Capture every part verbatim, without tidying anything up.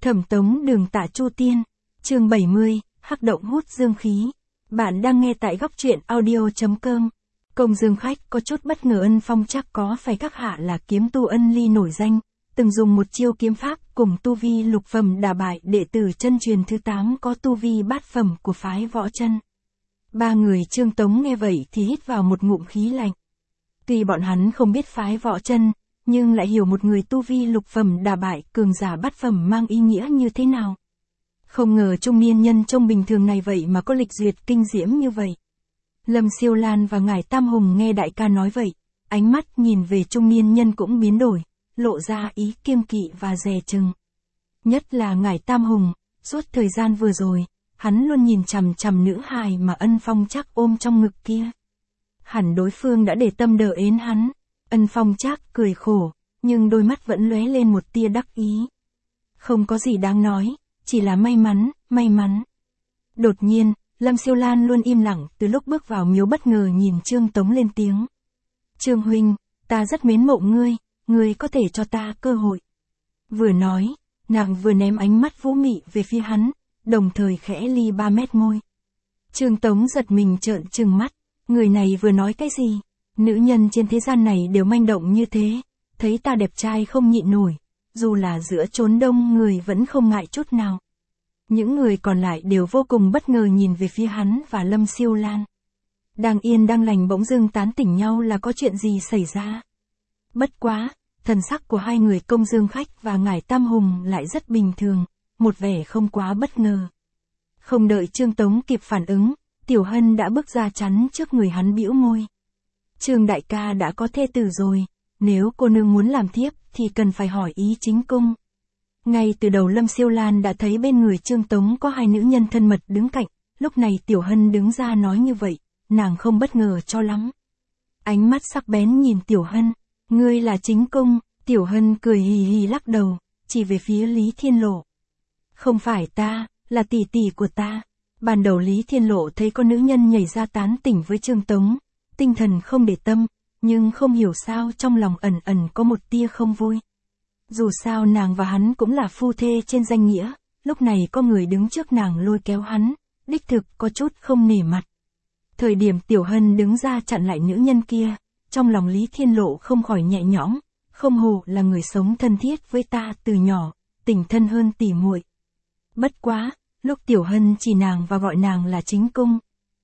Thẩm Tống Đường Tạ Chu Tiên, chương bảy mươi, hắc động hút dương khí. Bạn đang nghe tại góc truyện audio chấm com. Công dương khách có chút bất ngờ Ân Phong chắc có phải các hạ là kiếm tu Ân Ly nổi danh, từng dùng một chiêu kiếm pháp cùng tu vi lục phẩm đả bại đệ tử chân truyền thứ tám có tu vi bát phẩm của phái Võ Chân. Ba người Trương Tống nghe vậy thì hít vào một ngụm khí lạnh. Tuy bọn hắn không biết phái Võ Chân, nhưng lại hiểu một người tu vi lục phẩm đả bại cường giả bát phẩm mang ý nghĩa như thế nào. Không ngờ trung niên nhân trông bình thường này vậy mà có lịch duyệt kinh diễm như vậy. Lâm Siêu Lan và Ngải Tam Hùng nghe đại ca nói vậy, ánh mắt nhìn về trung niên nhân cũng biến đổi, lộ ra ý kiêng kỵ và dè chừng. Nhất là Ngải Tam Hùng, suốt thời gian vừa rồi, hắn luôn nhìn chằm chằm nữ hài mà Ân Phong chắc ôm trong ngực kia. Hẳn đối phương đã để tâm đờ ến hắn. Ân Phong chắc cười khổ, nhưng đôi mắt vẫn lóe lên một tia đắc ý. Không có gì đáng nói, chỉ là may mắn, may mắn. Đột nhiên, Lâm Siêu Lan luôn im lặng từ lúc bước vào miếu bất ngờ nhìn Trương Tống lên tiếng. Trương huynh, ta rất mến mộ ngươi, ngươi có thể cho ta cơ hội. Vừa nói, nàng vừa ném ánh mắt vũ mị về phía hắn, đồng thời khẽ ly ba mét môi. Trương Tống giật mình trợn trừng mắt, người này vừa nói cái gì? Nữ nhân trên thế gian này đều manh động như thế, thấy ta đẹp trai không nhịn nổi, dù là giữa chốn đông người vẫn không ngại chút nào. Những người còn lại đều vô cùng bất ngờ nhìn về phía hắn và Lâm Siêu Lan. Đang yên đang lành bỗng dưng tán tỉnh nhau là có chuyện gì xảy ra. Bất quá, thần sắc của hai người Công Dương Khách và Ngải Tam Hùng lại rất bình thường, một vẻ không quá bất ngờ. Không đợi Trương Tống kịp phản ứng, Tiểu Hân đã bước ra chắn trước người hắn bĩu môi. Trương đại ca đã có thê tử rồi, nếu cô nương muốn làm thiếp thì cần phải hỏi ý chính cung. Ngay từ đầu Lâm Siêu Lan đã thấy bên người Trương Tống có hai nữ nhân thân mật đứng cạnh, lúc này Tiểu Hân đứng ra nói như vậy, nàng không bất ngờ cho lắm. Ánh mắt sắc bén nhìn Tiểu Hân, ngươi là chính cung, Tiểu Hân cười hì hì lắc đầu, chỉ về phía Lý Thiên Lộ. Không phải ta, là tỷ tỷ của ta. Ban đầu Lý Thiên Lộ thấy có nữ nhân nhảy ra tán tỉnh với Trương Tống, tinh thần không để tâm, nhưng không hiểu sao trong lòng ẩn ẩn có một tia không vui. Dù sao nàng và hắn cũng là phu thê trên danh nghĩa, lúc này có người đứng trước nàng lôi kéo hắn, đích thực có chút không nể mặt. Thời điểm Tiểu Hân đứng ra chặn lại nữ nhân kia, trong lòng Lý Thiên Lộ không khỏi nhẹ nhõm, không hổ là người sống thân thiết với ta từ nhỏ, tình thân hơn tỉ muội. Bất quá, lúc Tiểu Hân chỉ nàng và gọi nàng là chính cung,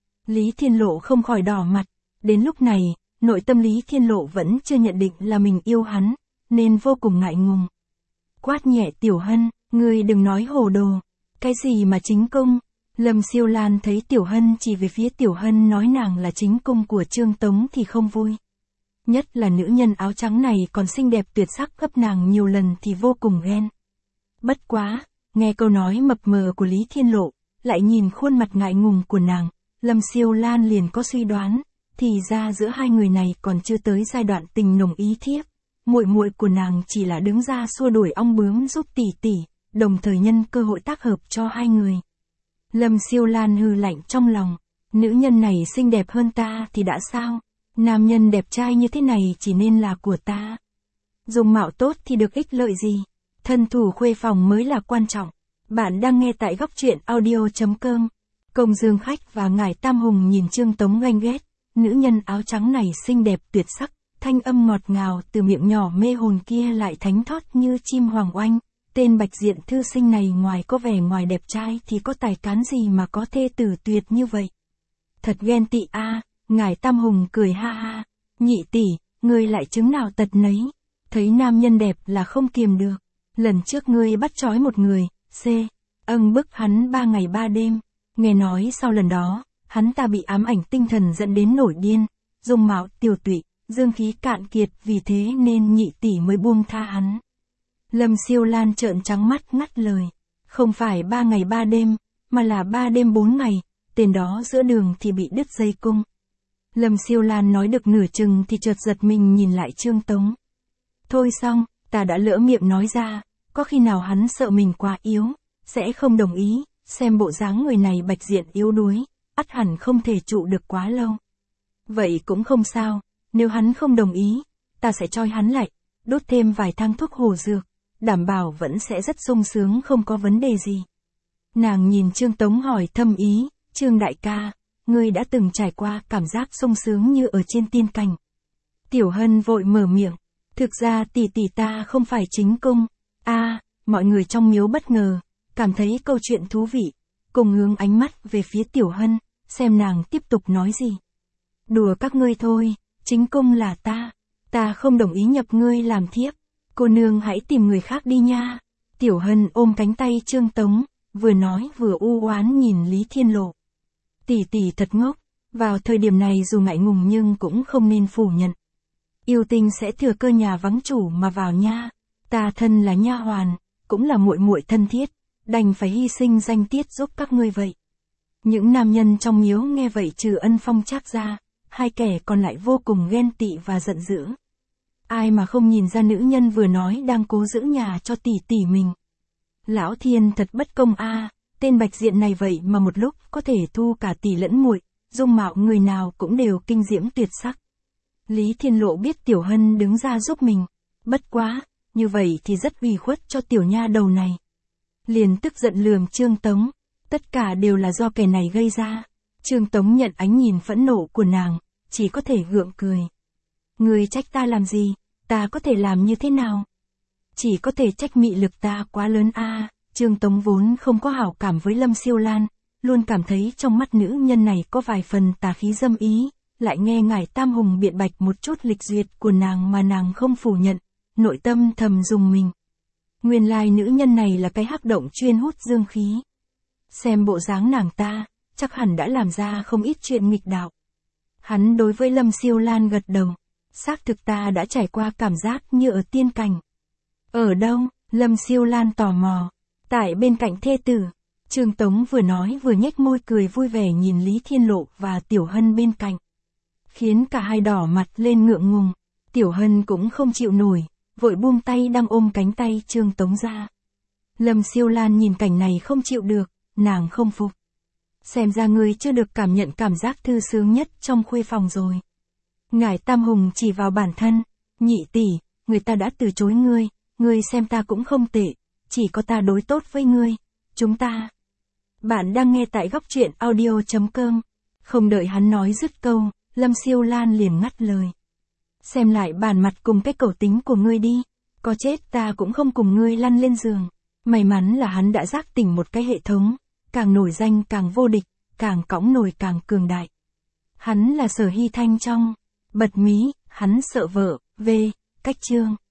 Lý Thiên Lộ không khỏi đỏ mặt. Đến lúc này, nội tâm Lý Thiên Lộ vẫn chưa nhận định là mình yêu hắn, nên vô cùng ngại ngùng. Quát nhẹ Tiểu Hân, ngươi đừng nói hồ đồ. Cái gì mà chính cung? Lâm Siêu Lan thấy Tiểu Hân chỉ về phía Tiểu Hân nói nàng là chính cung của Trương Tống thì không vui. Nhất là nữ nhân áo trắng này còn xinh đẹp tuyệt sắc gấp nàng nhiều lần thì vô cùng ghen. Bất quá, nghe câu nói mập mờ của Lý Thiên Lộ, lại nhìn khuôn mặt ngại ngùng của nàng, Lâm Siêu Lan liền có suy đoán. Thì ra giữa hai người này còn chưa tới giai đoạn tình nồng ý thiếp, muội muội của nàng chỉ là đứng ra xua đuổi ong bướm giúp tỷ tỷ, đồng thời nhân cơ hội tác hợp cho hai người. Lâm Siêu Lan hừ lạnh trong lòng, nữ nhân này xinh đẹp hơn ta thì đã sao, nam nhân đẹp trai như thế này chỉ nên là của ta. Dùng mạo tốt thì được ích lợi gì, thân thủ khuê phòng mới là quan trọng. Bạn đang nghe tại góc truyện audio chấm com. Công Dương Khách và Ngải Tam Hùng nhìn Trương Tống ganh ghét. Nữ nhân áo trắng này xinh đẹp tuyệt sắc, thanh âm ngọt ngào từ miệng nhỏ mê hồn kia lại thánh thót như chim hoàng oanh. Tên bạch diện thư sinh này ngoài có vẻ ngoài đẹp trai thì có tài cán gì mà có thê tử tuyệt như vậy. Thật ghen tị a. À, Ngải Tam Hùng cười ha ha. Nhị tỷ, ngươi lại chứng nào tật nấy. Thấy nam nhân đẹp là không kiềm được. Lần trước ngươi bắt trói một người, c. âng bức hắn ba ngày ba đêm. Nghe nói sau lần đó, hắn ta bị ám ảnh tinh thần dẫn đến nổi điên, dung mạo tiều tụy, dương khí cạn kiệt, vì thế nên nhị tỷ mới buông tha hắn. Lâm Siêu Lan trợn trắng mắt ngắt lời, không phải ba ngày ba đêm, mà là ba đêm bốn ngày, tên đó giữa đường thì bị đứt dây cung. Lâm Siêu Lan nói được nửa chừng thì chợt giật mình nhìn lại Trương Tống. Thôi xong, ta đã lỡ miệng nói ra, có khi nào hắn sợ mình quá yếu, sẽ không đồng ý, xem bộ dáng người này bạch diện yếu đuối. Ắt hẳn không thể trụ được quá lâu. Vậy cũng không sao, nếu hắn không đồng ý, ta sẽ trói hắn lại, đốt thêm vài thang thuốc hồ dược, đảm bảo vẫn sẽ rất sung sướng không có vấn đề gì. Nàng nhìn Trương Tống hỏi thâm ý, Trương đại ca, ngươi đã từng trải qua cảm giác sung sướng như ở trên tiên cảnh. Tiểu Hân vội mở miệng, thực ra tỷ tỷ ta không phải chính cung. A, à, mọi người trong miếu bất ngờ, cảm thấy câu chuyện thú vị, cùng hướng ánh mắt về phía Tiểu Hân, xem nàng tiếp tục nói gì. Đùa các ngươi thôi, chính cung là ta, ta không đồng ý nhập ngươi làm thiếp, cô nương hãy tìm người khác đi nha. Tiểu Hân ôm cánh tay Trương Tống, vừa nói vừa u oán nhìn Lý Thiên Lộ. Tỷ tỷ thật ngốc, vào thời điểm này dù ngại ngùng nhưng cũng không nên phủ nhận. Yêu Tinh sẽ thừa cơ nhà vắng chủ mà vào nha, ta thân là nha hoàn, cũng là muội muội thân thiết, đành phải hy sinh danh tiết giúp các ngươi vậy. Những nam nhân trong miếu nghe vậy trừ Ân Phong Trác ra, hai kẻ còn lại vô cùng ghen tị và giận dữ. Ai mà không nhìn ra nữ nhân vừa nói đang cố giữ nhà cho tỷ tỷ mình. Lão Thiên thật bất công a, à, tên Bạch Diện này vậy mà một lúc có thể thu cả tỷ lẫn muội, dung mạo người nào cũng đều kinh diễm tuyệt sắc. Lý Thiên Lộ biết Tiểu Hân đứng ra giúp mình, bất quá, như vậy thì rất ủy khuất cho tiểu nha đầu này. Liền tức giận lườm Trương Tống, tất cả đều là do kẻ này gây ra. Trương Tống nhận ánh nhìn phẫn nộ của nàng, chỉ có thể gượng cười. Ngươi trách ta làm gì, ta có thể làm như thế nào? Chỉ có thể trách mị lực ta quá lớn a. À, Trương Tống vốn không có hảo cảm với Lâm Siêu Lan, luôn cảm thấy trong mắt nữ nhân này có vài phần tà khí dâm ý, lại nghe ngài Tam Hùng biện bạch một chút lịch duyệt của nàng mà nàng không phủ nhận, nội tâm thầm dùng mình. Nguyên lai nữ nhân này là cái hắc động chuyên hút dương khí. Xem bộ dáng nàng ta, chắc hẳn đã làm ra không ít chuyện nghịch đạo. Hắn đối với Lâm Siêu Lan gật đầu, xác thực ta đã trải qua cảm giác như ở tiên cảnh. Ở đâu? Lâm Siêu Lan tò mò. Tại bên cạnh thê tử. Trương Tống vừa nói vừa nhếch môi cười vui vẻ nhìn Lý Thiên Lộ và Tiểu Hân bên cạnh. Khiến cả hai đỏ mặt lên ngượng ngùng. Tiểu Hân cũng không chịu nổi, vội buông tay đang ôm cánh tay Trương Tống ra. Lâm Siêu Lan nhìn cảnh này không chịu được, nàng không phục. Xem ra ngươi chưa được cảm nhận cảm giác thư sướng nhất trong khuê phòng rồi. Ngải Tam Hùng chỉ vào bản thân, nhị tỷ, người ta đã từ chối ngươi, ngươi xem ta cũng không tệ, chỉ có ta đối tốt với ngươi, chúng ta. Bạn đang nghe tại góc truyện audio chấm com. Không đợi hắn nói dứt câu, Lâm Siêu Lan liền ngắt lời. Xem lại bản mặt cùng cái cẩu tính của ngươi đi, có chết ta cũng không cùng ngươi lăn lên giường. May mắn là hắn đã giác tỉnh một cái hệ thống, càng nổi danh càng vô địch, càng cõng nổi càng cường đại. Hắn là Sở Hy Thanh trong Bật Mí, hắn sợ vợ, v, cách chương.